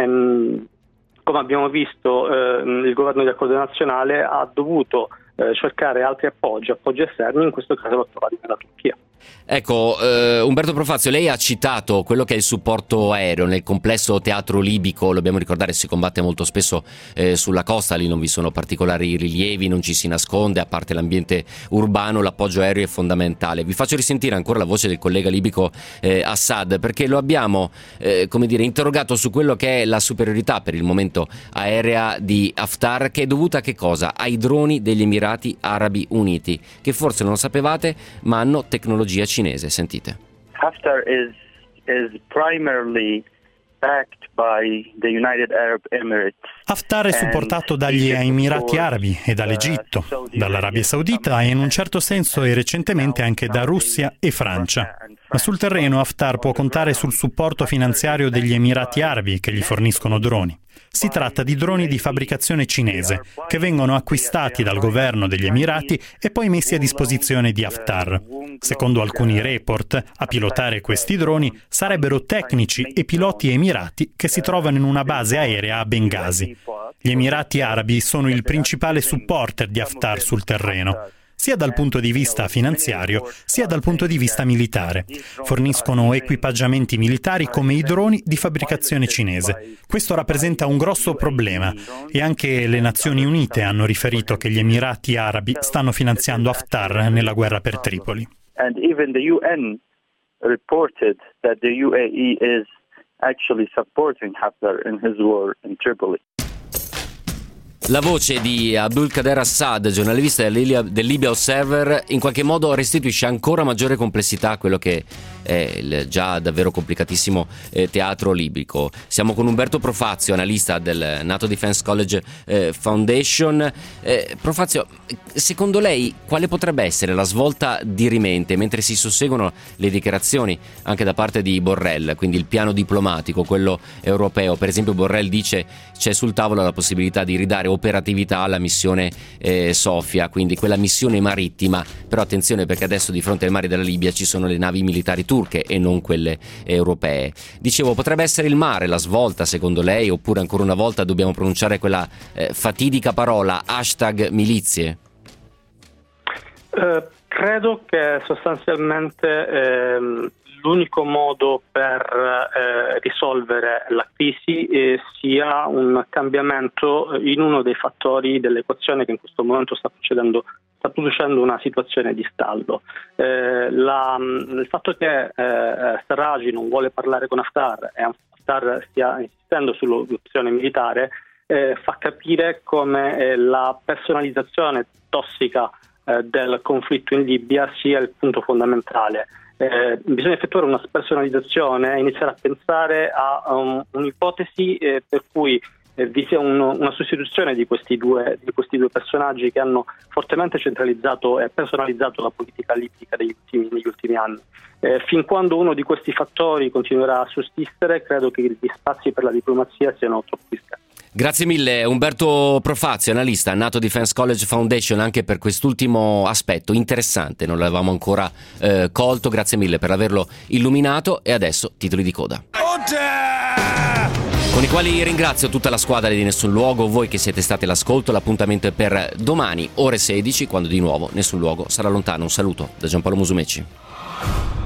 Speaker 12: come abbiamo visto il governo di accordo nazionale ha dovuto cercare altri appoggi esterni, in questo caso l'ho trovato nella Turchia.
Speaker 1: Ecco, Umberto Profazio, lei ha citato quello che è il supporto aereo nel complesso teatro libico, lo dobbiamo ricordare, si combatte molto spesso sulla costa, lì non vi sono particolari rilievi, non ci si nasconde, a parte l'ambiente urbano, l'appoggio aereo è fondamentale. Vi faccio risentire ancora la voce del collega libico Assad, perché lo abbiamo interrogato su quello che è la superiorità per il momento aerea di Haftar, che è dovuta a che cosa? Ai droni degli Emirati Arabi Uniti, che forse non lo sapevate, ma hanno tecnologia cinese. Sentite.
Speaker 7: Haftar is primarily backed by the United Arab Emirates.
Speaker 8: Haftar è supportato dagli Emirati Arabi e dall'Egitto, dall'Arabia Saudita e in un certo senso e recentemente anche da Russia e Francia. Ma sul terreno Haftar può contare sul supporto finanziario degli Emirati Arabi che gli forniscono droni. Si tratta di droni di fabbricazione cinese che vengono acquistati dal governo degli Emirati e poi messi a disposizione di Haftar. Secondo alcuni report, a pilotare questi droni sarebbero tecnici e piloti emirati che si trovano in una base aerea a Bengasi. Gli Emirati Arabi sono il principale supporter di Haftar sul terreno, sia dal punto di vista finanziario, sia dal punto di vista militare. Forniscono equipaggiamenti militari come i droni di fabbricazione cinese. Questo rappresenta un grosso problema e anche le Nazioni Unite hanno riferito che gli Emirati Arabi stanno finanziando Haftar nella guerra per Tripoli.
Speaker 7: And even the UN reported that the UAE is actually supporting Haftar in his war in Tripoli.
Speaker 1: La voce di Abdulkader Assad, giornalista del Libya Observer, in qualche modo restituisce ancora maggiore complessità a quello che è il già davvero complicatissimo teatro libico. Siamo con Umberto Profazio, analista del NATO Defense College Foundation. Profazio, secondo lei quale potrebbe essere la svolta dirimente mentre si susseguono le dichiarazioni anche da parte di Borrell, quindi il piano diplomatico, quello europeo? Per esempio Borrell dice c'è sul tavolo la possibilità di ridare operatività alla missione Sofia, quindi quella missione marittima, però attenzione perché adesso di fronte ai mari della Libia ci sono le navi militari turche e non quelle europee. Dicevo, potrebbe essere il mare la svolta secondo lei, oppure ancora una volta dobbiamo pronunciare quella fatidica parola #milizie?
Speaker 12: Credo che sostanzialmente l'unico modo per risolvere la crisi sia un cambiamento in uno dei fattori dell'equazione che in questo momento sta producendo una situazione di stallo. Il fatto che Sarraj non vuole parlare con Haftar e Haftar stia insistendo sull'opzione militare fa capire come la personalizzazione tossica del conflitto in Libia sia il punto fondamentale. Bisogna effettuare una spersonalizzazione e iniziare a pensare a un'ipotesi per cui vi sia una sostituzione di questi due personaggi che hanno fortemente centralizzato e personalizzato la politica libica negli ultimi anni. Fin quando uno di questi fattori continuerà a sussistere, credo che gli spazi per la diplomazia siano troppo ristretti.
Speaker 1: Grazie mille Umberto Profazio, analista NATO Defense College Foundation, anche per quest'ultimo aspetto interessante, non l'avevamo ancora colto, grazie mille per averlo illuminato. E adesso titoli di coda, con i quali ringrazio tutta la squadra di Nessun Luogo, voi che siete stati all'ascolto. L'appuntamento è per domani ore 16, quando di nuovo Nessun Luogo sarà lontano. Un saluto da Giampaolo Musumeci.